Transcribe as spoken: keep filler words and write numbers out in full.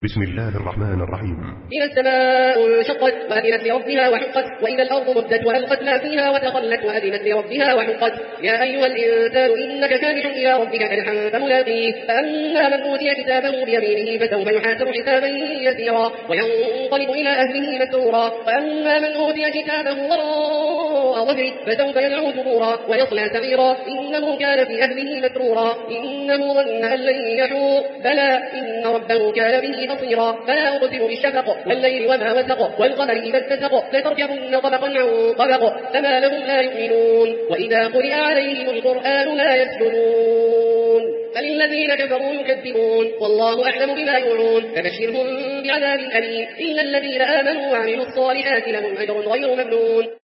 بسم الله الرحمن الرحيم. إذا السماء انشقت وأذنت لربها وحقت، وإذا الأرض مدت وألقت ما فيها وتخلت وأذنت لربها وحقت. يا أيها الإنسان إنك كادح إلى ربك كدحا فملاقيه. فأما من أوتي كتابه بيمينه فسوف يحاسب حسابا يسيرا وينقلب إلى أهله مسرورا. وأما من أوتي كتابه وراء ظهره فسوف يدعو ثبورا ويصلى سعيرا إنه كان في أهله مسرورا إنه ظن أن لن يحور بلى إن ربه كان به بصيرا. فلا أقسم بالشفق والليل وما وسق والقمر إذا اتسق لتركبن طبقا عن طبق فما لهم لا يؤمنون. وإذا قرئ عليهم القرآن لا يسجدون بل الذين كفروا يكذبون والله أعلم بما يوعون. فبشرهم بعذاب أليم إلا الذين آمنوا وعملوا الصالحات لهم أجر غير ممنون.